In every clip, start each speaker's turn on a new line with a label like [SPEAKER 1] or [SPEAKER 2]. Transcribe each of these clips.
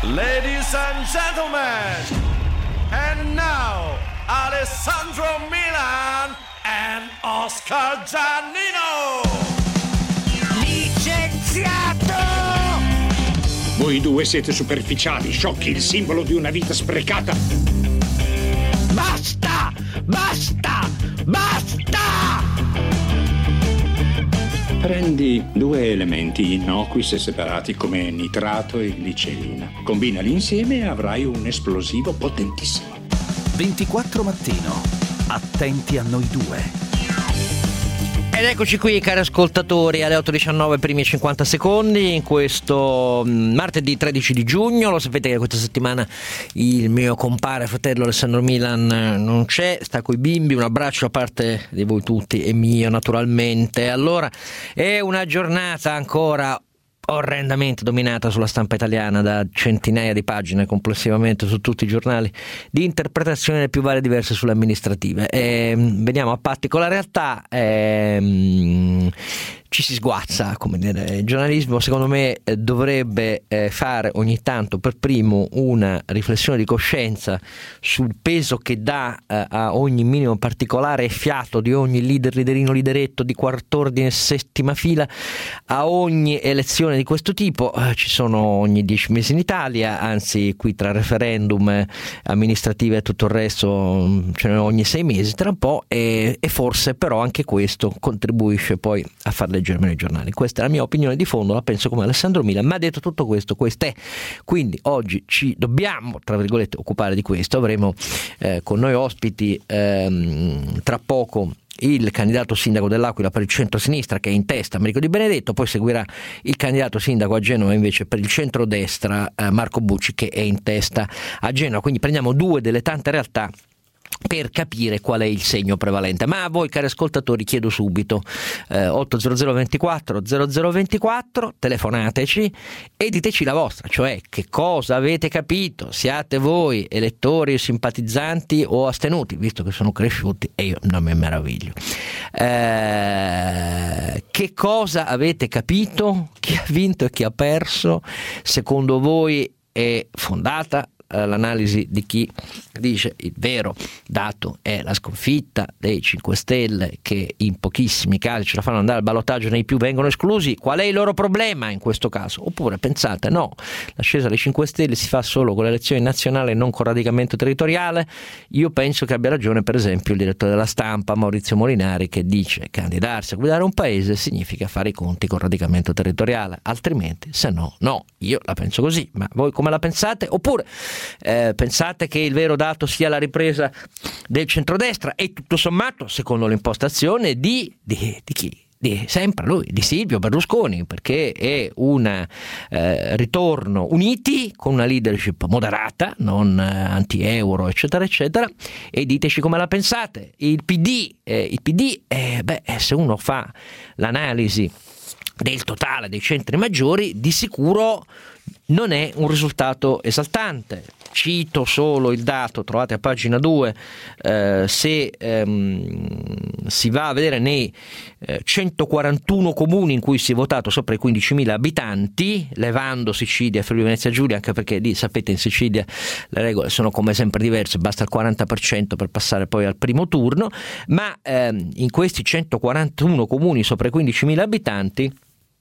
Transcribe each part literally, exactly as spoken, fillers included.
[SPEAKER 1] Ladies and gentlemen, and now Alessandro Milan and Oscar Giannino.
[SPEAKER 2] Licenziato!
[SPEAKER 3] Voi due siete superficiali, sciocchi, il simbolo di una vita sprecata.
[SPEAKER 2] Basta! Basta! Basta!
[SPEAKER 3] Prendi due elementi innocui se separati come nitrato e glicerina. Combinali insieme e avrai un esplosivo potentissimo.
[SPEAKER 4] ventiquattro mattino. Attenti a noi due.
[SPEAKER 5] Ed eccoci qui, cari ascoltatori, alle otto e diciannove, primi cinquanta secondi, in questo martedì tredici di giugno. Lo sapete che questa settimana il mio compare fratello Alessandro Milan non c'è, sta coi bimbi. Un abbraccio a parte di voi tutti e mio naturalmente. Allora, è una giornata ancora orrendamente dominata sulla stampa italiana da centinaia di pagine complessivamente su tutti i giornali di interpretazioni le più varie e diverse sulle amministrative. E veniamo a patti con la realtà. E, ci si sguazza, come dire. Il giornalismo secondo me dovrebbe fare ogni tanto per primo una riflessione di coscienza sul peso che dà a ogni minimo particolare e fiato di ogni leader, liderino, lideretto di quart'ordine, settima fila, a ogni elezione di questo tipo. Ci sono ogni dieci mesi in Italia, anzi qui tra referendum, amministrative e tutto il resto ce ne ogni sei mesi tra un po', e, e forse però anche questo contribuisce poi a far leggere meno i giornali. Questa è la mia opinione di fondo, la penso come Alessandro Milan, ma detto tutto questo, quest'è. Quindi oggi ci dobbiamo, tra virgolette, occupare di questo. Avremo eh, con noi ospiti ehm, tra poco il candidato sindaco dell'Aquila per il centro-sinistra, che è in testa Americo Di Benedetto, poi seguirà il candidato sindaco a Genova invece per il centrodestra eh, Marco Bucci, che è in testa a Genova. Quindi prendiamo due delle tante realtà per capire qual è il segno prevalente. Ma a voi, cari ascoltatori, chiedo subito eh, otto zero zero ventiquattro zero zero ventiquattro, telefonateci e diteci la vostra, cioè che cosa avete capito, siate voi elettori, simpatizzanti o astenuti, visto che sono cresciuti e io non mi meraviglio. Eh, che cosa avete capito, chi ha vinto e chi ha perso, secondo voi è fondata l'analisi di chi dice il vero dato è la sconfitta dei cinque Stelle, che in pochissimi casi ce la fanno andare al ballottaggio, nei più vengono esclusi? Qual è il loro problema in questo caso? Oppure pensate no, l'ascesa dei cinque Stelle si fa solo con le elezioni nazionali e non con radicamento territoriale? Io penso che abbia ragione per esempio il direttore della Stampa Maurizio Molinari, che dice candidarsi a guidare un paese significa fare i conti con radicamento territoriale, altrimenti se no no. Io la penso così, ma voi come la pensate? Oppure Eh, pensate che il vero dato sia la ripresa del centrodestra e tutto sommato secondo l'impostazione di, di, di chi? Di, sempre lui, di Silvio Berlusconi, perché è un eh, ritorno uniti con una leadership moderata, non eh, anti-euro eccetera eccetera. E diteci come la pensate. Il P D, eh, il P D eh, beh, se uno fa l'analisi del totale dei centri maggiori, di sicuro non è un risultato esaltante. Cito solo il dato, trovate a pagina due, eh, se ehm, si va a vedere nei eh, centoquarantuno comuni in cui si è votato sopra i quindicimila abitanti, levando Sicilia e Friuli Venezia Giulia, anche perché lì sapete in Sicilia le regole sono come sempre diverse, basta il quaranta per cento per passare poi al primo turno, ma ehm, in questi centoquarantuno comuni sopra i quindicimila abitanti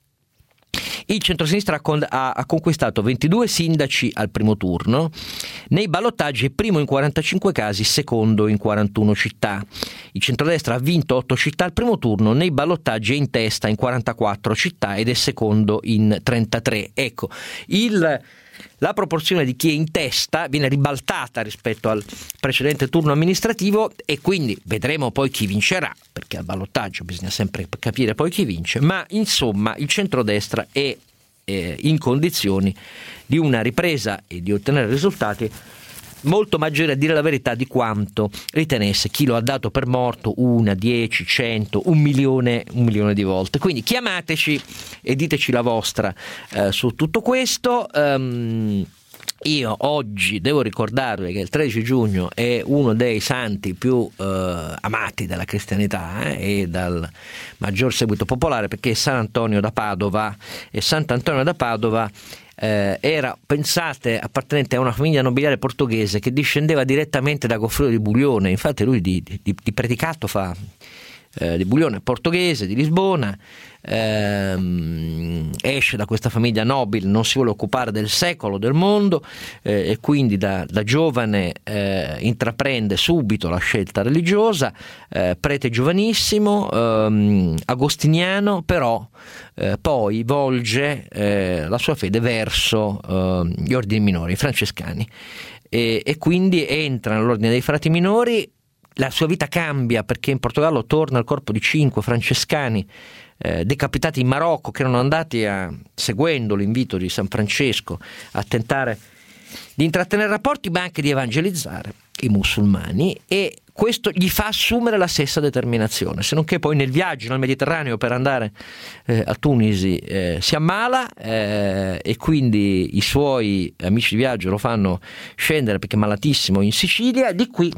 [SPEAKER 5] il centrosinistra ha, ha conquistato ventidue sindaci al primo turno, nei ballottaggi è primo in quarantacinque casi, secondo in quarantuno città. Il centrodestra ha vinto otto città al primo turno, nei ballottaggi è in testa in quarantaquattro città ed è secondo in trentatré. Ecco, il... la proporzione di chi è in testa viene ribaltata rispetto al precedente turno amministrativo e quindi vedremo poi chi vincerà, perché al ballottaggio bisogna sempre capire poi chi vince, ma insomma il centrodestra è eh, in condizioni di una ripresa e di ottenere risultati molto maggiore, a dire la verità, di quanto ritenesse chi lo ha dato per morto una, dieci, cento, un milione, un milione di volte. Quindi chiamateci e diteci la vostra eh, su tutto questo. Um, Io oggi devo ricordarvi che il tredici giugno è uno dei santi più eh, amati dalla cristianità eh, e dal maggior seguito popolare, perché è Sant'Antonio da Padova, e Sant'Antonio da Padova eh, era, pensate, appartenente a una famiglia nobiliare portoghese che discendeva direttamente da Goffredo di Buglione. Infatti lui di, di, di predicato fa eh, di Buglione, portoghese, di Lisbona. Ehm, esce da questa famiglia nobile, non si vuole occupare del secolo, del mondo, eh, e quindi da, da giovane eh, intraprende subito la scelta religiosa, eh, prete giovanissimo, ehm, agostiniano, però eh, poi volge eh, la sua fede verso eh, gli ordini minori, i francescani, e, e quindi entra nell'ordine dei frati minori. La sua vita cambia perché in Portogallo torna al corpo di cinque francescani eh, decapitati in Marocco, che erano andati a, seguendo l'invito di San Francesco, a tentare di intrattenere rapporti ma anche di evangelizzare i musulmani, e questo gli fa assumere la stessa determinazione, se non che poi nel viaggio nel Mediterraneo per andare eh, a Tunisi eh, si ammala eh, e quindi i suoi amici di viaggio lo fanno scendere perché è malatissimo in Sicilia. Di qui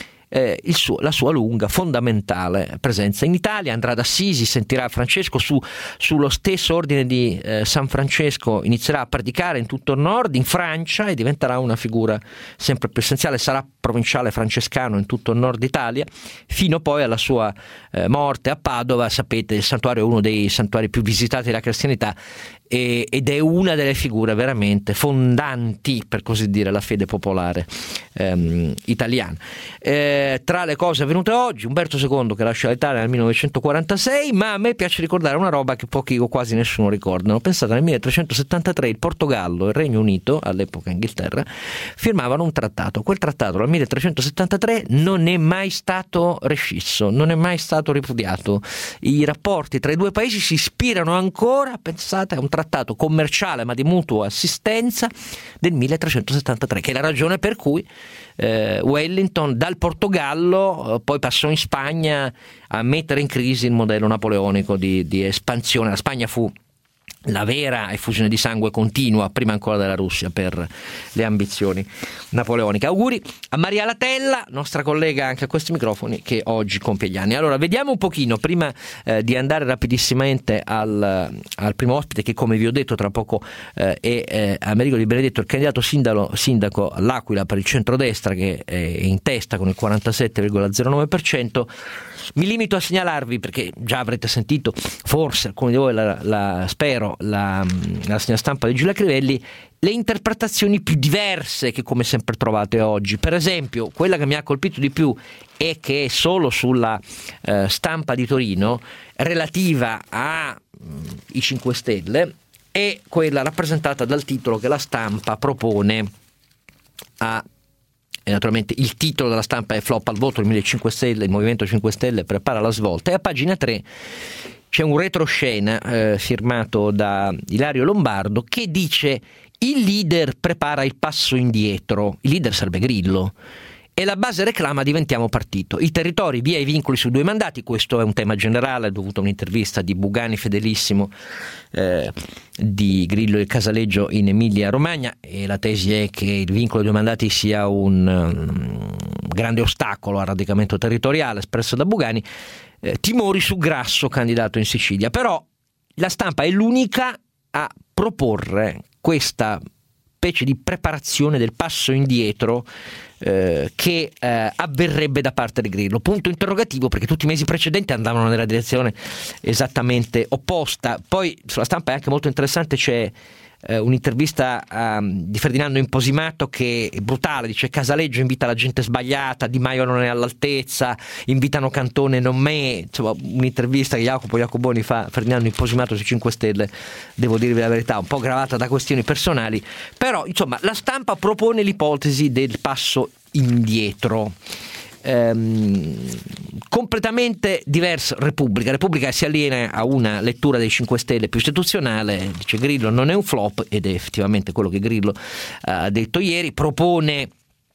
[SPEAKER 5] Eh, il suo, la sua lunga, fondamentale presenza in Italia. Andrà ad Assisi, sentirà Francesco su, sullo stesso ordine di eh, San Francesco, inizierà a predicare in tutto il nord, in Francia, e diventerà una figura sempre più essenziale. Sarà provinciale francescano in tutto il nord Italia, fino poi alla sua eh, morte a Padova. Sapete, il santuario è uno dei santuari più visitati della cristianità e, ed è una delle figure veramente fondanti, per così dire, la fede popolare ehm, italiana. Eh, tra le cose avvenute oggi, Umberto secondo che lascia l'Italia nel millenovecentoquarantasei, ma a me piace ricordare una roba che pochi o quasi nessuno ricordano. Pensate, nel milletrecentosettantatré il Portogallo e il Regno Unito, all'epoca Inghilterra, firmavano un trattato. Quel trattato dal milletrecentosettantatré non è mai stato rescisso, non è mai stato ripudiato. I rapporti tra i due paesi si ispirano ancora, pensate, a un trattato commerciale ma di mutua assistenza del milletrecentosettantatré, che è la ragione per cui eh, Wellington dal Portogallo eh, poi passò in Spagna a mettere in crisi il modello napoleonico di, di espansione. La Spagna fu la vera effusione di sangue continua, prima ancora della Russia, per le ambizioni napoleoniche. Auguri a Maria Latella, nostra collega anche a questi microfoni, che oggi compie gli anni. Allora, vediamo un pochino, prima eh, di andare rapidissimamente al, al primo ospite, che come vi ho detto tra poco eh, è eh, Amerigo Di Benedetto, il candidato sindaco, sindaco all'Aquila per il centrodestra, che è in testa con il quarantasette virgola zero nove per cento. Mi limito a segnalarvi, perché già avrete sentito, forse alcuni di voi, la, la, spero, la, la segna stampa di Giulia Crivelli, le interpretazioni più diverse che come sempre trovate oggi. Per esempio, quella che mi ha colpito di più e che è solo sulla eh, stampa di Torino, relativa ai cinque Stelle, è quella rappresentata dal titolo che la stampa propone a... E naturalmente il titolo della stampa è "Flop al voto, il cinque Stelle, il Movimento cinque Stelle prepara la svolta", e a pagina tre c'è un retroscena eh, firmato da Ilario Lombardo che dice: il leader prepara il passo indietro. Il leader sarebbe Grillo, e la base reclama diventiamo partito. I territori, via i vincoli su due mandati. Questo è un tema generale, dovuto a un'intervista di Bugani fedelissimo eh, di Grillo e Casaleggio in Emilia Romagna, e la tesi è che il vincolo dei due mandati sia un um, grande ostacolo al radicamento territoriale espresso da Bugani. Eh, timori su Grasso, candidato in Sicilia. Però la stampa è l'unica a proporre questa specie di preparazione del passo indietro eh, che eh, avverrebbe da parte di Grillo. Punto interrogativo, perché tutti i mesi precedenti andavano nella direzione esattamente opposta. Poi sulla stampa è anche molto interessante, c'è eh, un'intervista um, di Ferdinando Imposimato che è brutale, dice: Casaleggio invita la gente sbagliata, Di Maio non è all'altezza, invitano Cantone non me. Insomma, un'intervista che Jacopo Jacoboni fa a Ferdinando Imposimato sui cinque Stelle, devo dirvi la verità, un po' gravata da questioni personali. Però insomma la stampa propone l'ipotesi del passo indietro. Ehm, completamente diversa Repubblica. Repubblica si alliena a una lettura dei cinque Stelle più istituzionale, dice Grillo non è un flop, ed è effettivamente quello che Grillo uh, ha detto ieri. Propone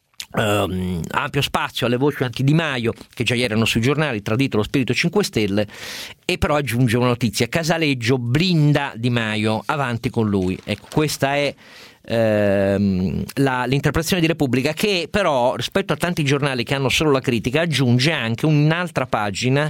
[SPEAKER 5] um, ampio spazio alle voci anti Di Maio, che già ieri erano sui giornali, tradito lo spirito cinque Stelle, e però aggiunge una notizia: Casaleggio blinda Di Maio, avanti con lui. Ecco, questa è ehm, la, l'interpretazione di Repubblica, che però rispetto a tanti giornali che hanno solo la critica aggiunge anche un'altra pagina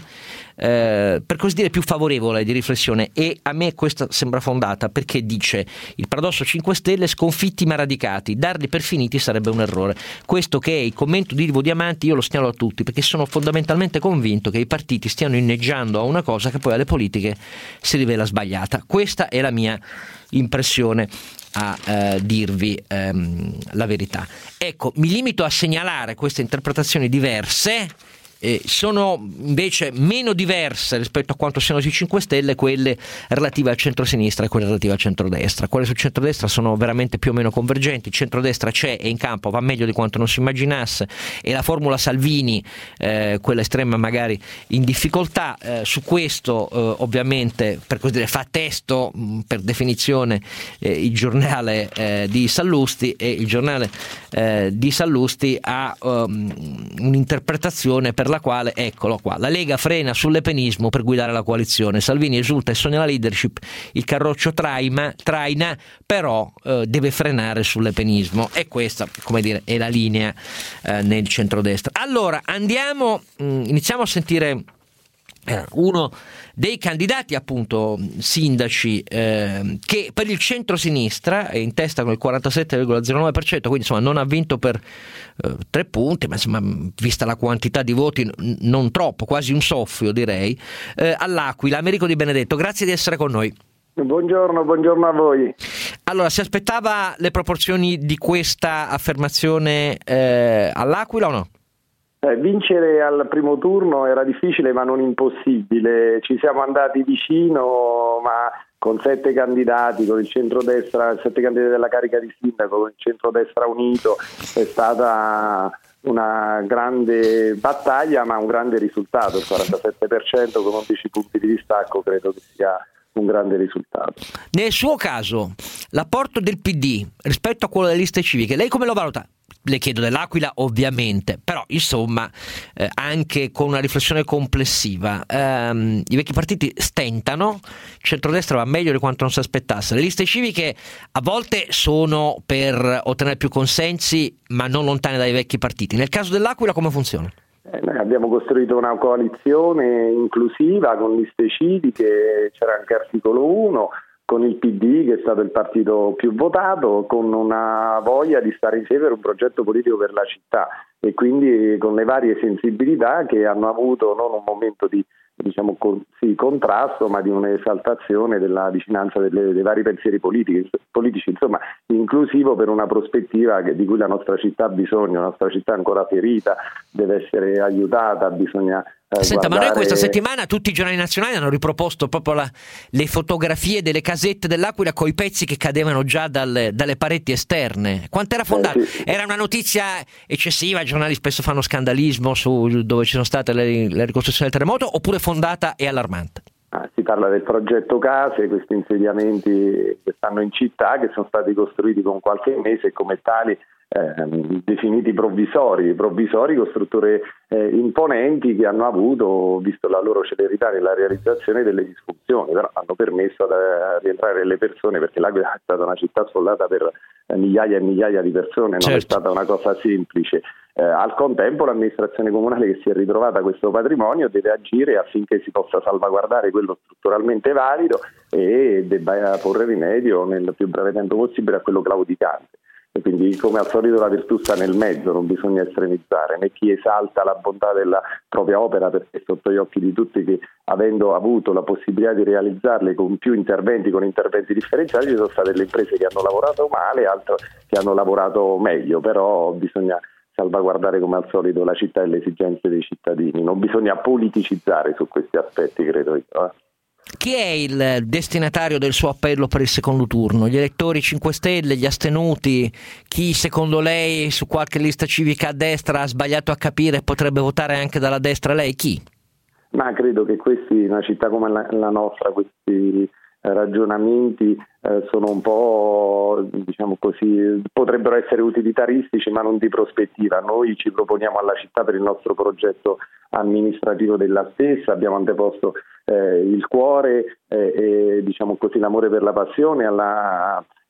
[SPEAKER 5] eh, per così dire più favorevole di riflessione, e a me questa sembra fondata, perché dice: il paradosso cinque Stelle, sconfitti ma radicati, darli per finiti sarebbe un errore. Questo, che è il commento di Ivo Diamanti, io lo segnalo a tutti perché sono fondamentalmente convinto che i partiti stiano inneggiando a una cosa che poi alle politiche si rivela sbagliata. Questa è la mia impressione a eh, dirvi ehm, la verità. Ecco, mi limito a segnalare queste interpretazioni diverse. Eh, sono invece meno diverse rispetto a quanto siano sui cinque Stelle quelle relative al centro-sinistra e quelle relative al centrodestra. Quelle sul centrodestra sono veramente più o meno convergenti. Il centrodestra c'è, è in campo, va meglio di quanto non si immaginasse, e la formula Salvini, eh, quella estrema magari in difficoltà, eh, su questo eh, ovviamente, per così dire, fa testo mh, per definizione eh, il giornale eh, di Sallusti, e il giornale eh, di Sallusti ha um, un'interpretazione per la quale, eccolo qua, la Lega frena sull'epenismo per guidare la coalizione, Salvini esulta e sogna la leadership, il carroccio traima, traina, però eh, deve frenare sull'epenismo, e questa, come dire, è la linea eh, nel centrodestra. Allora andiamo, mh, iniziamo a sentire eh, uno dei candidati, appunto sindaci, eh, che per il centro-sinistra è in testa con il quarantasette virgola zero nove per cento, quindi insomma non ha vinto per eh, tre punti, ma insomma vista la quantità di voti n- non troppo, quasi un soffio direi. eh, all'Aquila, Americo Di Benedetto, grazie di essere con noi.
[SPEAKER 6] Buongiorno, buongiorno a voi.
[SPEAKER 5] Allora, si aspettava le proporzioni di questa affermazione eh, all'Aquila o no?
[SPEAKER 6] Eh, vincere al primo turno era difficile ma non impossibile, ci siamo andati vicino, ma con sette candidati, con il centrodestra, sette candidati della carica di sindaco, con il centrodestra unito, è stata una grande battaglia ma un grande risultato, il quarantasette per cento con undici punti di distacco credo che sia un grande risultato.
[SPEAKER 5] Nel suo caso, l'apporto del P D rispetto a quello delle liste civiche, lei come lo valuta? Le chiedo dell'Aquila ovviamente, però insomma eh, anche con una riflessione complessiva, ehm, i vecchi partiti stentano, il centrodestra va meglio di quanto non si aspettasse, le liste civiche a volte sono per ottenere più consensi ma non lontane dai vecchi partiti. Nel caso dell'Aquila come funziona?
[SPEAKER 6] Eh, noi abbiamo costruito una coalizione inclusiva con liste civiche, c'era anche articolo uno, con il P D che è stato il partito più votato, con una voglia di stare insieme per un progetto politico per la città, e quindi con le varie sensibilità che hanno avuto non un momento di diciamo sì, contrasto, ma di un'esaltazione della vicinanza delle, dei vari pensieri politici, politici, insomma inclusivo per una prospettiva che, di cui la nostra città ha bisogno. La nostra città è ancora ferita, deve essere aiutata, bisogna eh,
[SPEAKER 5] Senta,
[SPEAKER 6] guardare...
[SPEAKER 5] ma noi questa settimana tutti i giornali nazionali hanno riproposto proprio la, le fotografie delle casette dell'Aquila con i pezzi che cadevano già dal, dalle pareti esterne. Quanto era fondata?
[SPEAKER 6] Eh, sì.
[SPEAKER 5] Era una notizia eccessiva, i giornali spesso fanno scandalismo su dove ci sono state le, le ricostruzioni del terremoto, oppure fondata e allarmante?
[SPEAKER 6] Ah, si parla del progetto Case, questi insediamenti che stanno in città, che sono stati costruiti con qualche mese e come tali eh, definiti provvisori, provvisori con strutture eh, imponenti che hanno avuto, visto la loro celerità nella realizzazione, delle disfunzioni, però hanno permesso di rientrare le persone, perché l'Aquila è stata una città sfollata per migliaia e migliaia di persone,
[SPEAKER 5] certo.
[SPEAKER 6] Non è stata una cosa semplice. Eh, al contempo l'amministrazione comunale che si è ritrovata questo patrimonio deve agire affinché si possa salvaguardare quello strutturalmente valido e debba porre rimedio nel più breve tempo possibile a quello claudicante. E quindi, come al solito, la virtù sta nel mezzo, non bisogna estremizzare, né chi esalta la bontà della propria opera, perché è sotto gli occhi di tutti che, avendo avuto la possibilità di realizzarle con più interventi, con interventi differenziati, ci sono state delle imprese che hanno lavorato male, altre che hanno lavorato meglio, però bisogna salvaguardare come al solito la città e le esigenze dei cittadini, non bisogna politicizzare su questi aspetti, credo io. Eh.
[SPEAKER 5] Chi è il destinatario del suo appello per il secondo turno? Gli elettori cinque Stelle, gli astenuti? Chi secondo lei su qualche lista civica a destra ha sbagliato a capire e potrebbe votare anche dalla destra lei? Chi?
[SPEAKER 6] Ma credo che questi, in una città come la, la nostra, questi ragionamenti eh, sono un po', diciamo così, potrebbero essere utilitaristici ma non di prospettiva. Noi ci proponiamo alla città per il nostro progetto amministrativo della stessa, abbiamo anteposto eh, il cuore eh, e diciamo così l'amore per la passione alla,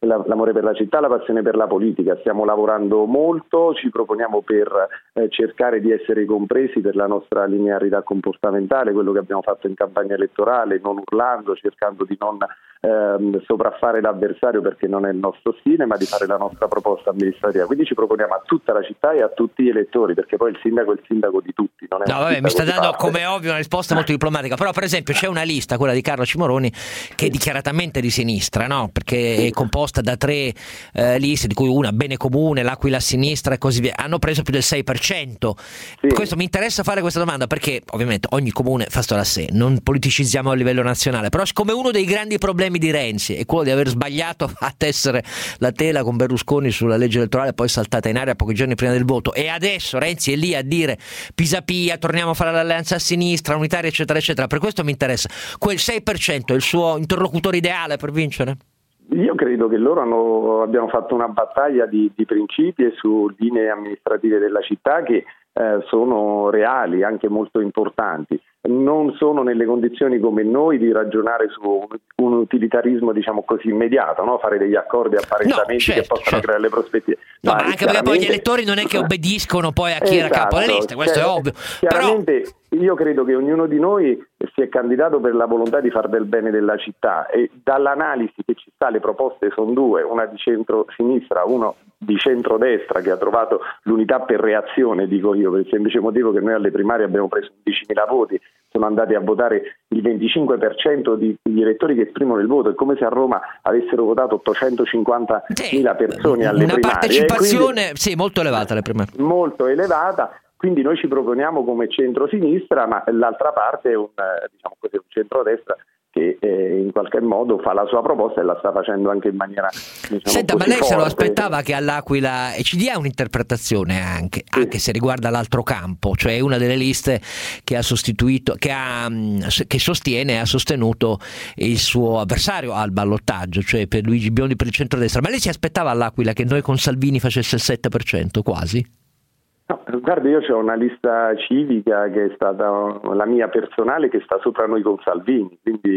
[SPEAKER 6] l'amore per la città, la passione per la politica. Stiamo lavorando molto, ci proponiamo per eh, cercare di essere compresi per la nostra linearità comportamentale, quello che abbiamo fatto in campagna elettorale, non urlando, cercando di non ehm, sopraffare l'avversario perché non è il nostro stile, ma di fare la nostra proposta amministrativa. Quindi ci proponiamo a tutta la città e a tutti gli elettori, perché poi il sindaco è il sindaco di tutti. Non è
[SPEAKER 5] no, vabbè, mi sta dando come ovvio una risposta molto diplomatica, però per esempio c'è una lista, quella di Carlo Cimoroni, che è dichiaratamente di sinistra, no? Perché è composta da tre eh, liste, di cui una Bene Comune, l'Aquila a sinistra e così via. Hanno preso più del sei per cento. Sì. Questo mi interessa fare questa domanda perché ovviamente ogni comune fa storia a sé, non politicizziamo a livello nazionale, però siccome uno dei grandi problemi di Renzi è quello di aver sbagliato a tessere la tela con Berlusconi sulla legge elettorale, poi saltata in aria pochi giorni prima del voto, e adesso Renzi è lì a dire Pisapia, torniamo a fare l'alleanza a sinistra, unitaria eccetera eccetera, per questo mi interessa. Quel sei per cento è il suo interlocutore ideale per vincere?
[SPEAKER 6] Io credo che loro hanno, abbiamo fatto una battaglia di, di principi e su linee amministrative della città che eh, sono reali, anche molto importanti. Non sono nelle condizioni come noi di ragionare su un, un utilitarismo, diciamo così, immediato, no? Fare degli accordi apparentamenti no, certo, che possano certo. creare le prospettive.
[SPEAKER 5] No, ma, ma anche perché poi gli elettori non è che obbediscono poi a chi esatto, era capo alle liste, questo cioè, è ovvio.
[SPEAKER 6] Chiaramente
[SPEAKER 5] Però...
[SPEAKER 6] io credo che ognuno di noi si è candidato per la volontà di far del bene della città, e dall'analisi che ci sta, le proposte sono due, una di centro-sinistra, uno di centrodestra, che ha trovato l'unità per reazione, dico io, per il semplice motivo che noi alle primarie abbiamo preso undicimila voti, sono andati a votare il venticinque per cento degli elettori che esprimono il voto. È come se a Roma avessero votato ottocentocinquantamila persone alle
[SPEAKER 5] una
[SPEAKER 6] primarie. Una
[SPEAKER 5] partecipazione quindi, sì, molto elevata alle primarie.
[SPEAKER 6] Molto elevata. Quindi noi ci proponiamo come centro-sinistra, ma l'altra parte è un, diciamo così, un centrodestra che eh, in qualche modo fa la sua proposta e la sta facendo anche in maniera, diciamo,
[SPEAKER 5] Senta,
[SPEAKER 6] così
[SPEAKER 5] ma lei
[SPEAKER 6] forte.
[SPEAKER 5] Se lo aspettava che all'Aquila e ci dia un'interpretazione anche, sì. anche se riguarda l'altro campo, cioè una delle liste che ha sostituito, che ha che sostiene e ha sostenuto il suo avversario al ballottaggio, cioè per Luigi Biondi per il centrodestra. Ma lei si aspettava all'Aquila che noi con Salvini facesse il sette per cento quasi?
[SPEAKER 6] No, guarda, io c'ho una lista civica che è stata la mia personale, che sta sopra noi con Salvini, quindi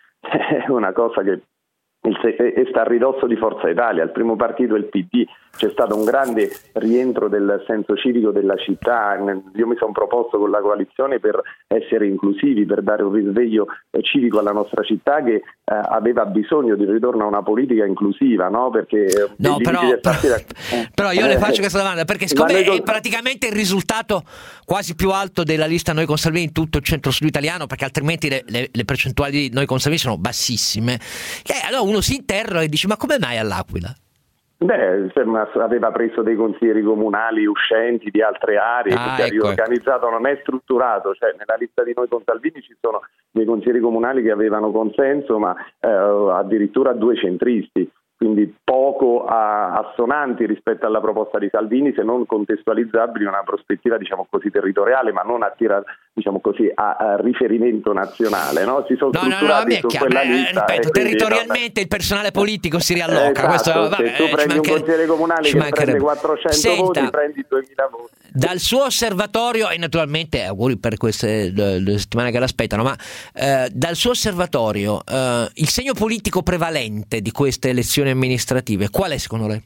[SPEAKER 6] è una cosa che e sta a ridosso di Forza Italia. Il primo partito è il P D, c'è stato un grande rientro del senso civico della città. Io mi sono proposto con la coalizione per essere inclusivi, per dare un risveglio civico alla nostra città che eh, aveva bisogno di ritorno a una politica inclusiva, no? Perché
[SPEAKER 5] no, però,
[SPEAKER 6] partito...
[SPEAKER 5] però io le faccio questa domanda perché siccome
[SPEAKER 6] con...
[SPEAKER 5] è praticamente il risultato quasi più alto della lista Noi con Salvini in tutto il centro-sud italiano, perché altrimenti le, le, le percentuali di Noi con Salvini sono bassissime, e allora uno si interroga e dice: ma come mai all'Aquila?
[SPEAKER 6] Beh, aveva preso dei consiglieri comunali uscenti di altre aree,
[SPEAKER 5] ah,
[SPEAKER 6] si è
[SPEAKER 5] ecco.
[SPEAKER 6] riorganizzato, non è strutturato, cioè nella lista di Noi con Salvini ci sono dei consiglieri comunali che avevano consenso, ma eh, addirittura due centristi, quindi poco a, assonanti rispetto alla proposta di Salvini, se non contestualizzabili in una prospettiva, diciamo così, territoriale, ma non a tira, diciamo così, a, a riferimento nazionale, no? Si sono
[SPEAKER 5] no,
[SPEAKER 6] strutturati
[SPEAKER 5] no, no,
[SPEAKER 6] su quella lista.
[SPEAKER 5] Ripeto,
[SPEAKER 6] quindi,
[SPEAKER 5] territorialmente
[SPEAKER 6] no,
[SPEAKER 5] il personale politico si rialloca.
[SPEAKER 6] Esatto,
[SPEAKER 5] questo, vabbè,
[SPEAKER 6] se tu prendi un consigliere comunale che prende quattrocento
[SPEAKER 5] Senta,
[SPEAKER 6] voti, prendi duemila voti.
[SPEAKER 5] Dal suo osservatorio, e naturalmente auguri per queste due settimane che l'aspettano, ma eh, dal suo osservatorio eh, il segno politico prevalente di queste elezioni amministrative qual è secondo lei?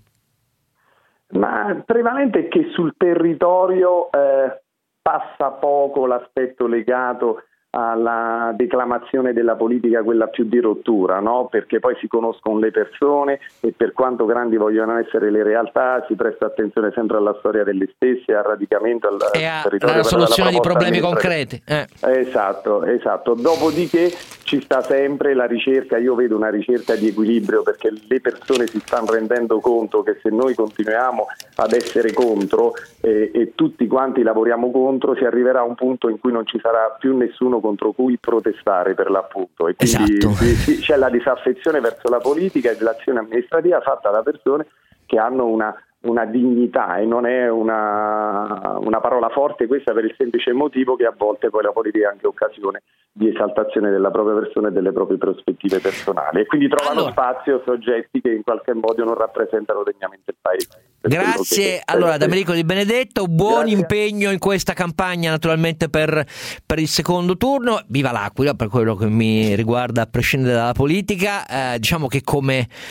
[SPEAKER 6] Ma prevalente è che sul territorio eh, passa poco l'aspetto legato alla declamazione della politica, quella più di rottura, no? Perché poi si conoscono le persone e per quanto grandi vogliono essere le realtà si presta attenzione sempre alla storia delle stesse, al radicamento, al
[SPEAKER 5] e a,
[SPEAKER 6] territorio,
[SPEAKER 5] alla soluzione di problemi
[SPEAKER 6] concreti.
[SPEAKER 5] Eh.
[SPEAKER 6] Esatto, esatto. Dopodiché ci sta sempre la ricerca, io vedo una ricerca di equilibrio, perché le persone si stanno rendendo conto che se noi continuiamo ad essere contro eh, e tutti quanti lavoriamo contro, si arriverà a un punto in cui non ci sarà più nessuno contro cui protestare, per l'appunto, e quindi
[SPEAKER 5] esatto.
[SPEAKER 6] sì, sì, c'è la disaffezione verso la politica e l'azione amministrativa fatta da persone che hanno una, una dignità, e non è una, una parola forte questa, per il semplice motivo che a volte poi la politica è anche occasione di esaltazione della propria persona e delle proprie prospettive personali, e quindi trovano
[SPEAKER 5] allora,
[SPEAKER 6] spazio soggetti che in qualche modo non rappresentano degnamente il paese.
[SPEAKER 5] Grazie allora ad Americo Di Benedetto, buon Grazie. impegno in questa campagna naturalmente per, per il secondo turno, viva l'Aquila per quello che mi riguarda a prescindere dalla politica. Eh, diciamo che come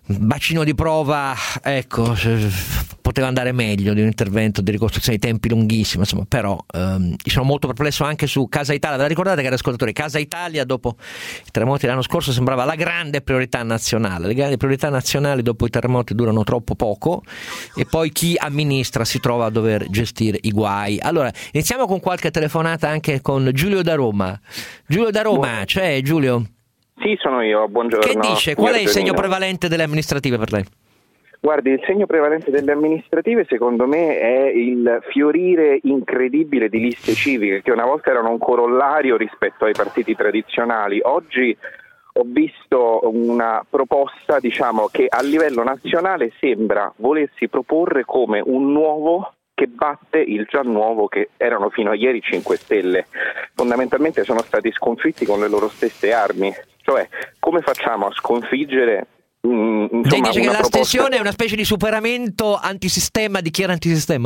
[SPEAKER 5] bacino di prova, ecco, poteva andare meglio di un intervento di ricostruzione di tempi lunghissimo, insomma, però ehm, sono molto perplesso anche su Casa Italia. Ve la ricordate, cari ascoltatori? Casa Italia dopo i terremoti dell'anno scorso sembrava la grande priorità nazionale. Le grandi priorità nazionali dopo i terremoti durano troppo poco e poi chi amministra si trova a dover gestire i guai. Allora, iniziamo con qualche telefonata anche con Giulio da Roma. Giulio da Roma, c'è Giulio?
[SPEAKER 7] Sì, sono io, buongiorno.
[SPEAKER 5] Che dice? Qual è il segno
[SPEAKER 7] Giannino.
[SPEAKER 5] prevalente delle amministrative per lei?
[SPEAKER 7] Guardi, il segno prevalente delle amministrative secondo me è il fiorire incredibile di liste civiche che una volta erano un corollario rispetto ai partiti tradizionali. Oggi ho visto una proposta, diciamo, che a livello nazionale sembra volersi proporre come un nuovo che batte il già nuovo che erano fino a ieri cinque Stelle. Fondamentalmente sono stati sconfitti con le loro stesse armi. Cioè, come facciamo a sconfiggere mh, insomma,
[SPEAKER 5] Lei dice che
[SPEAKER 7] una
[SPEAKER 5] l'astensione
[SPEAKER 7] proposta...
[SPEAKER 5] è una specie di superamento antisistema di chi era antisistema?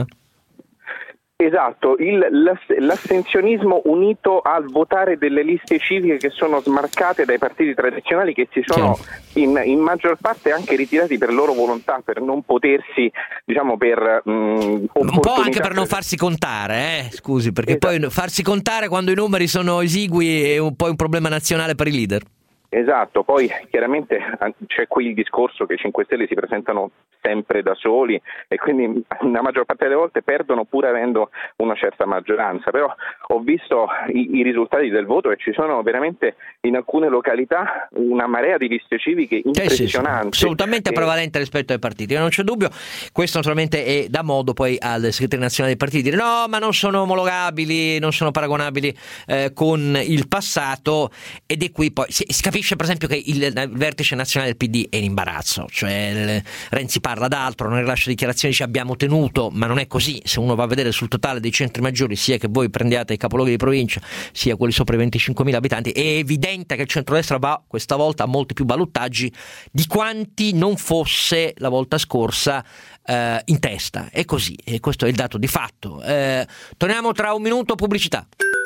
[SPEAKER 7] Esatto, il, l'ass- l'astensionismo unito al votare delle liste civiche che sono smarcate dai partiti tradizionali, che si sono in, in maggior parte anche ritirati per loro volontà, per non potersi, diciamo, per mh,
[SPEAKER 5] un po' anche per non farsi contare, eh? Scusi, perché esatto. Poi farsi contare quando i numeri sono esigui è un po' un problema nazionale per i leader.
[SPEAKER 7] Esatto, poi chiaramente c'è qui il discorso che i cinque Stelle si presentano sempre da soli e quindi la maggior parte delle volte perdono pur avendo una certa maggioranza, però ho visto i, i risultati del voto e ci sono veramente in alcune località una marea di liste civiche impressionanti.
[SPEAKER 5] Sì, sì, assolutamente
[SPEAKER 7] e...
[SPEAKER 5] prevalente rispetto ai partiti, non c'è dubbio. Questo naturalmente è da modo poi al segretario nazionale dei partiti dire no, ma non sono omologabili, non sono paragonabili eh, con il passato, ed è qui poi si, si capisce per esempio che il, il vertice nazionale del P D è in imbarazzo, cioè il, Renzi parla d'altro, non rilascia dichiarazioni, ci abbiamo tenuto, ma non è così. Se uno va a vedere sul totale dei centri maggiori, sia che voi prendiate i capoluoghi di provincia sia quelli sopra i venticinquemila abitanti, è evidente che il centrodestra va questa volta a molti più ballottaggi di quanti non fosse la volta scorsa eh, in testa. È così, e questo è il dato di fatto. Eh, torniamo tra un minuto, pubblicità.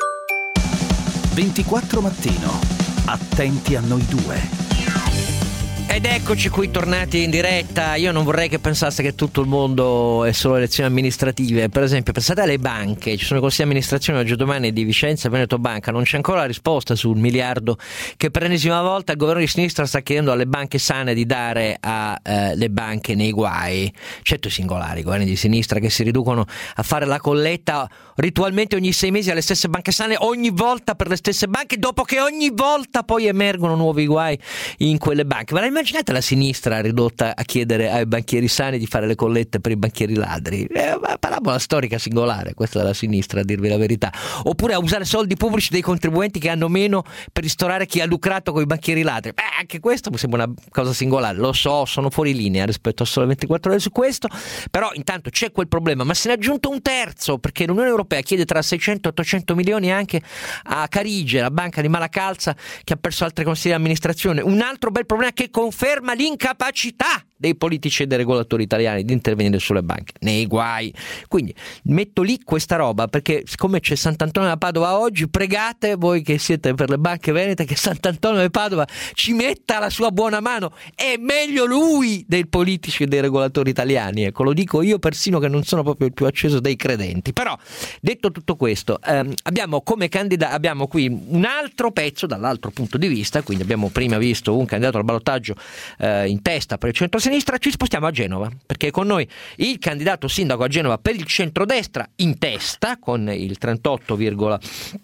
[SPEAKER 4] ventiquattro Mattino. Attenti a noi due.
[SPEAKER 5] Ed eccoci qui tornati in diretta. Io non vorrei che pensasse che tutto il mondo è solo elezioni amministrative. Per esempio, pensate alle banche, ci sono i consigli di amministrazione oggi e domani di Vicenza e Veneto Banca, non c'è ancora la risposta sul miliardo che per l'ennesima volta il governo di sinistra sta chiedendo alle banche sane di dare alle eh, banche nei guai. Certo, i singolari, i governi di sinistra che si riducono a fare la colletta ritualmente ogni sei mesi alle stesse banche sane, ogni volta per le stesse banche, dopo che ogni volta poi emergono nuovi guai in quelle banche. Ma la immaginate la sinistra ridotta a chiedere ai banchieri sani di fare le collette per i banchieri ladri? È una parabola storica singolare questa della sinistra, a dirvi la verità. Oppure a usare soldi pubblici dei contribuenti che hanno meno per ristorare chi ha lucrato con i banchieri ladri. Beh, anche questo mi sembra una cosa singolare. Lo so, sono fuori linea rispetto a solo ventiquattro ore su questo, però intanto c'è quel problema, ma se ne è aggiunto un terzo, perché l'Unione Europea chiede tra seicento e ottocento milioni anche a Carige, la banca di Malacalza che ha perso altri consigli di amministrazione. Un altro bel problema che conferma l'incapacità dei politici e dei regolatori italiani di intervenire sulle banche, nei guai. Quindi metto lì questa roba perché siccome c'è Sant'Antonio da Padova oggi, pregate voi che siete per le banche venete che Sant'Antonio da Padova ci metta la sua buona mano. È meglio lui dei politici e dei regolatori italiani, ecco, lo dico io persino che non sono proprio il più acceso dei credenti. Però detto tutto questo, ehm, abbiamo come candidato abbiamo qui un altro pezzo dall'altro punto di vista. Quindi abbiamo prima visto un candidato al ballottaggio eh, in testa per il centro-sinistra. Ci spostiamo a Genova perché con noi il candidato sindaco a Genova per il centrodestra in testa con il trentotto virgola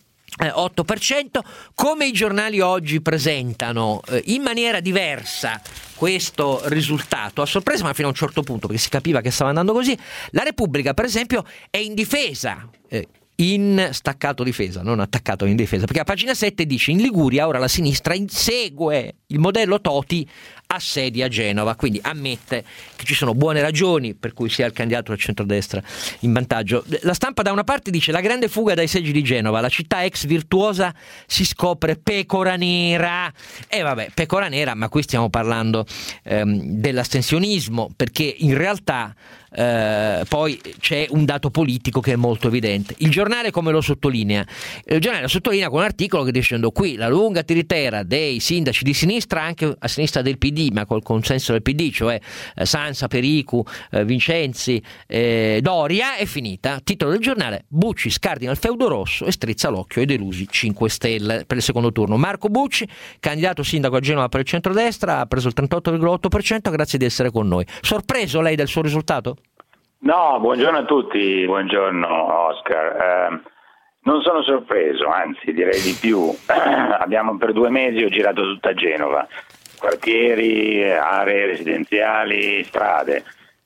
[SPEAKER 5] otto per cento. Come i giornali oggi presentano eh, in maniera diversa questo risultato, a sorpresa ma fino a un certo punto, perché si capiva che stava andando così. La Repubblica per esempio è in difesa, eh, in staccato difesa, non attaccato, in difesa, perché a pagina sette dice in Liguria ora la sinistra insegue il modello Toti a sedi a Genova, quindi ammette che ci sono buone ragioni per cui sia il candidato del centrodestra in vantaggio. La Stampa da una parte dice la grande fuga dai seggi di Genova, la città ex virtuosa si scopre pecora nera. E vabbè, pecora nera, ma qui stiamo parlando ehm, dell'astensionismo, perché in realtà eh, poi c'è un dato politico che è molto evidente. Il giornale come lo sottolinea? Il giornale lo sottolinea con un articolo che dicendo qui la lunga tiritera dei sindaci di sinistra, anche a sinistra del P D, D, ma col consenso del P D, cioè eh, Sansa, Pericu, eh, Vincenzi, eh, Doria, è finita. Titolo del giornale: Bucci scardina il feudo rosso e strizza l'occhio ai delusi cinque Stelle per il secondo turno. Marco Bucci, candidato sindaco a Genova per il centrodestra, ha preso il trentotto virgola otto per cento. Grazie di essere con noi. Sorpreso lei del suo risultato?
[SPEAKER 8] No, buongiorno a tutti, buongiorno Oscar. Eh, non sono sorpreso, anzi direi di più. Abbiamo per due mesi ho girato tutta Genova, quartieri, aree residenziali, strade,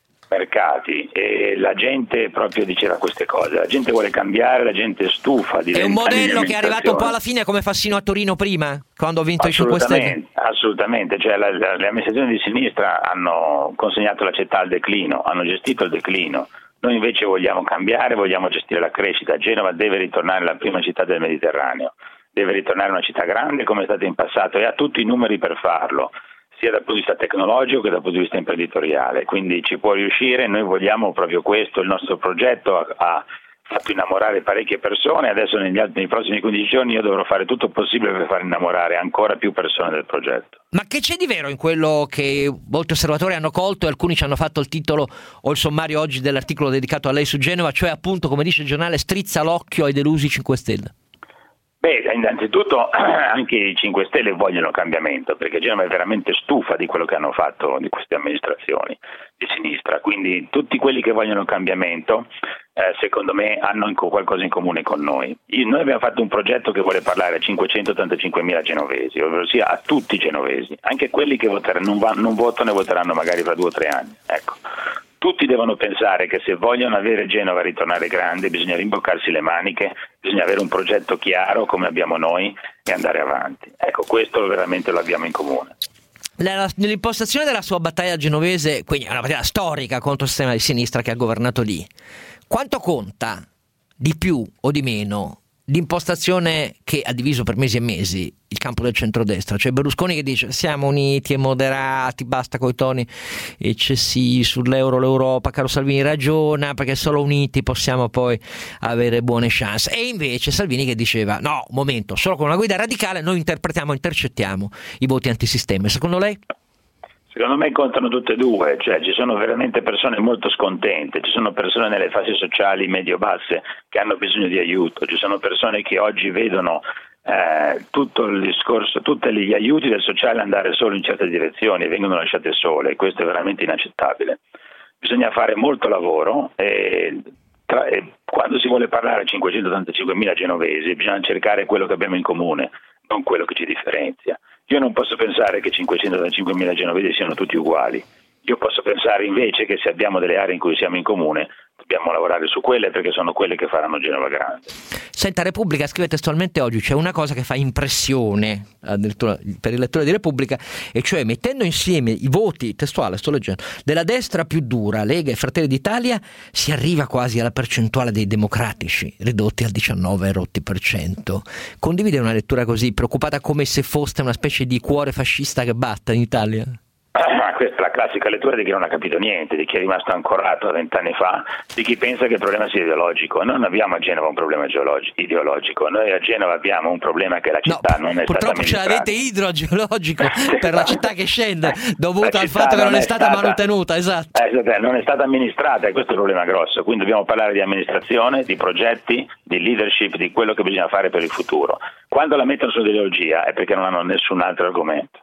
[SPEAKER 8] mercati, e la gente proprio diceva queste cose. La gente vuole cambiare, la gente è stufa di
[SPEAKER 5] È un modello che è arrivato un po' alla fine come Fassino a Torino prima, quando ha vinto i cinque Stelle.
[SPEAKER 8] Assolutamente, cioè la, la, le amministrazioni di sinistra hanno consegnato la città al declino, hanno gestito il declino. Noi invece vogliamo cambiare, vogliamo gestire la crescita. Genova deve ritornare la prima città del Mediterraneo, deve ritornare una città grande come è stata in passato e ha tutti i numeri per farlo, sia dal punto di vista tecnologico che dal punto di vista imprenditoriale, quindi ci può riuscire. Noi vogliamo proprio questo. Il nostro progetto ha, ha fatto innamorare parecchie persone, adesso negli, altri, nei prossimi quindici giorni io dovrò fare tutto il possibile per far innamorare ancora più persone del progetto.
[SPEAKER 5] Ma che c'è di vero in quello che molti osservatori hanno colto e alcuni ci hanno fatto il titolo o il sommario oggi dell'articolo dedicato a lei su Genova, cioè appunto, come dice il giornale, strizza l'occhio ai delusi cinque Stelle?
[SPEAKER 8] Beh, innanzitutto anche i cinque Stelle vogliono cambiamento, perché Genova è veramente stufa di quello che hanno fatto di queste amministrazioni di sinistra, quindi tutti quelli che vogliono cambiamento eh, secondo me hanno qualcosa in comune con noi. Io, noi abbiamo fatto un progetto che vuole parlare a cinquecentottantacinquemila genovesi, ovvero sia a tutti i genovesi, anche quelli che voteranno, non, va, non votano e voteranno magari fra due o tre anni. Ecco. Tutti devono pensare che se vogliono avere Genova a ritornare grande bisogna rimboccarsi le maniche, bisogna avere un progetto chiaro come abbiamo noi e andare avanti. Ecco, questo veramente lo abbiamo in comune.
[SPEAKER 5] La, nell'impostazione della sua battaglia genovese, quindi è una battaglia storica contro il sistema di sinistra che ha governato lì, quanto conta di più o di meno l'impostazione che ha diviso per mesi e mesi il campo del centrodestra, cioè Berlusconi che dice siamo uniti e moderati, basta coi toni eccessivi sull'euro, l'Europa, caro Salvini ragiona perché solo uniti possiamo poi avere buone chance, e invece Salvini che diceva no, un momento, solo con una guida radicale noi interpretiamo, intercettiamo i voti antisistema. Secondo lei?
[SPEAKER 8] Secondo me contano tutte e due, cioè ci sono veramente persone molto scontente, ci sono persone nelle fasce sociali medio-basse che hanno bisogno di aiuto, ci sono persone che oggi vedono eh, tutto il discorso, tutti gli aiuti del sociale andare solo in certe direzioni e vengono lasciate sole, e questo è veramente inaccettabile. Bisogna fare molto lavoro e, tra, e quando si vuole parlare a cinquecentottantacinquemila genovesi bisogna cercare quello che abbiamo in comune, non quello che ci differenzia. Io non posso pensare che cinquecentottantacinquemila genovesi siano tutti uguali. Io posso pensare invece che se abbiamo delle aree in cui siamo in comune dobbiamo lavorare su quelle, perché sono quelle che faranno Genova grande.
[SPEAKER 5] Senta, Repubblica scrive testualmente oggi c'è una cosa che fa impressione addirittura per il lettore di Repubblica, e cioè mettendo insieme i voti, testuale sto leggendo, della destra più dura, Lega e Fratelli d'Italia, si arriva quasi alla percentuale dei democratici ridotti al diciannove e rotti per cento. Condivide una lettura così preoccupata, come se fosse una specie di cuore fascista che batta in Italia?
[SPEAKER 8] Ah, questa è la classica lettura di chi non ha capito niente, di chi è rimasto ancorato a vent'anni fa, di chi pensa che il problema sia ideologico. Noi non abbiamo a Genova un problema ideologico, noi a Genova abbiamo un problema che la città
[SPEAKER 5] no,
[SPEAKER 8] non è stata amministrata.
[SPEAKER 5] Purtroppo ce l'avete idrogeologico per la città che scende, dovuto al fatto che
[SPEAKER 8] non
[SPEAKER 5] non è, è stata, stata manutenuta, esatto.
[SPEAKER 8] Eh, non è stata amministrata, e questo è il problema grosso. Quindi dobbiamo parlare di amministrazione, di progetti, di leadership, di quello che bisogna fare per il futuro. Quando la mettono sull'ideologia è perché non hanno nessun altro argomento.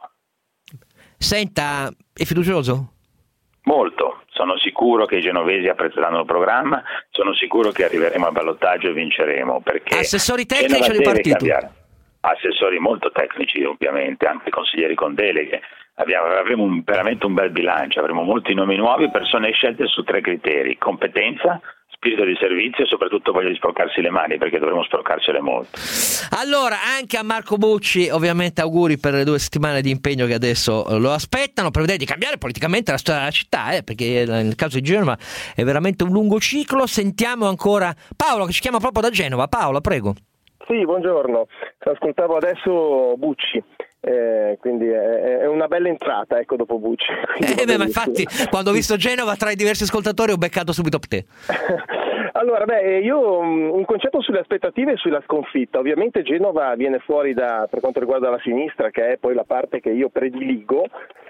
[SPEAKER 5] Senta, è fiducioso?
[SPEAKER 8] Molto, sono sicuro che i genovesi apprezzeranno il programma, sono sicuro che arriveremo al ballottaggio e vinceremo, perché
[SPEAKER 5] assessori tecnici di partito?
[SPEAKER 8] Assessori molto tecnici ovviamente, anche consiglieri con deleghe. Abbiamo, avremo un, veramente un bel bilancio, avremo molti nomi nuovi, persone scelte su tre criteri: competenza, spirito di servizio e soprattutto voglia di sporcarsi le mani, perché dovremo sporcarcele molto.
[SPEAKER 5] Allora, anche a Marco Bucci ovviamente auguri per le due settimane di impegno che adesso lo aspettano, per vedere di cambiare politicamente la storia della città, eh, perché nel caso di Genova è veramente un lungo ciclo. Sentiamo ancora Paolo che ci chiama proprio da Genova. Paolo, prego.
[SPEAKER 9] Sì, buongiorno, ascoltavo adesso Bucci. Eh, quindi è, è una bella entrata, ecco, dopo Bucci.
[SPEAKER 5] Eh, beh, ma infatti quando ho visto Genova tra i diversi ascoltatori ho beccato subito te.
[SPEAKER 9] Allora, beh, io un concetto sulle aspettative e sulla sconfitta. Ovviamente Genova viene fuori da, per quanto riguarda la sinistra, che è poi la parte che io prediligo,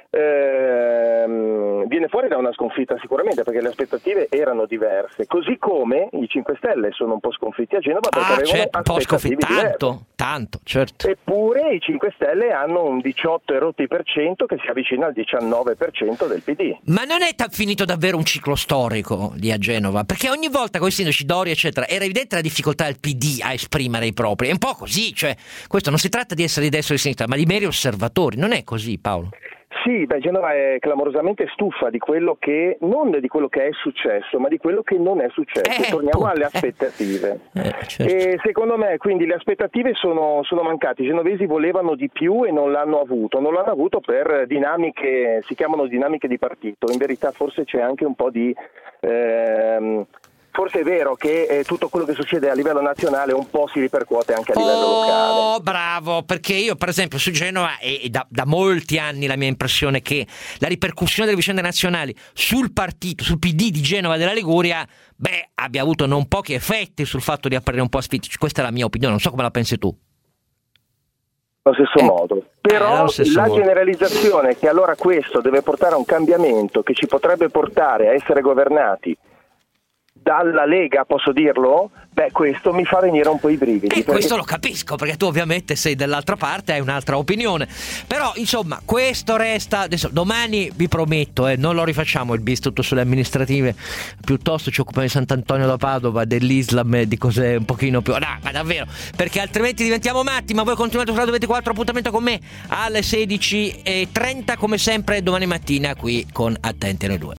[SPEAKER 9] ehm, viene fuori da una sconfitta sicuramente, perché le aspettative erano diverse, così come i cinque Stelle sono un po' sconfitti a Genova perché
[SPEAKER 5] Ah,
[SPEAKER 9] avevano
[SPEAKER 5] certo, un po'
[SPEAKER 9] aspettative
[SPEAKER 5] sconfitti,
[SPEAKER 9] diverse.
[SPEAKER 5] tanto, tanto, certo.
[SPEAKER 9] Eppure i cinque Stelle hanno un diciotto e rotti per cento che si avvicina al diciannove per cento del P D.
[SPEAKER 5] Ma non è ta- finito davvero un ciclo storico lì a Genova? Perché ogni volta con i sindaci Doria eccetera era evidente la difficoltà del P D a esprimere i propri. È un po' così, cioè questo non si tratta di essere di destra o di sinistra, ma di meri osservatori. Non è così, Paolo?
[SPEAKER 9] Sì, beh, Genova è clamorosamente stufa di quello che, non di quello che è successo, ma di quello che non è successo.
[SPEAKER 5] Eh,
[SPEAKER 9] Torniamo
[SPEAKER 5] appunto,
[SPEAKER 9] alle
[SPEAKER 5] eh.
[SPEAKER 9] aspettative.
[SPEAKER 5] Eh, certo.
[SPEAKER 9] E secondo me, quindi, le aspettative sono, sono mancate. I genovesi volevano di più e non l'hanno avuto. Non l'hanno avuto per dinamiche, si chiamano dinamiche di partito. In verità forse c'è anche un po' di... Ehm, Forse è vero che eh, tutto quello che succede a livello nazionale un po' si ripercuote anche a livello
[SPEAKER 5] Oh,
[SPEAKER 9] locale.
[SPEAKER 5] bravo, perché io per esempio su Genova è da, da molti anni la mia impressione è che la ripercussione delle vicende nazionali sul partito, sul P D di Genova e della Liguria, beh, abbia avuto non pochi effetti sul fatto di apparire un po' asfittici. Questa è la mia opinione, non so come la pensi tu.
[SPEAKER 9] Allo stesso
[SPEAKER 5] Eh,
[SPEAKER 9] modo.
[SPEAKER 5] eh,
[SPEAKER 9] Però
[SPEAKER 5] allo stesso
[SPEAKER 9] la
[SPEAKER 5] modo.
[SPEAKER 9] generalizzazione che allora questo deve portare a un cambiamento che ci potrebbe portare a essere governati dalla Lega, posso dirlo? Beh, questo mi fa venire un po' i brividi.
[SPEAKER 5] E
[SPEAKER 9] perché-
[SPEAKER 5] questo lo capisco, perché tu ovviamente sei dall'altra parte, hai un'altra opinione. Però, insomma, questo resta. Adesso, domani vi prometto, eh, non lo rifacciamo il bis tutto sulle amministrative, piuttosto ci occupiamo di Sant'Antonio da Padova, dell'Islam e di cose un pochino più. No, ma davvero, perché altrimenti diventiamo matti. Ma voi continuate su Radio ventiquattro, appuntamento con me alle sedici e trenta, come sempre, domani mattina qui con Attenti a noi due.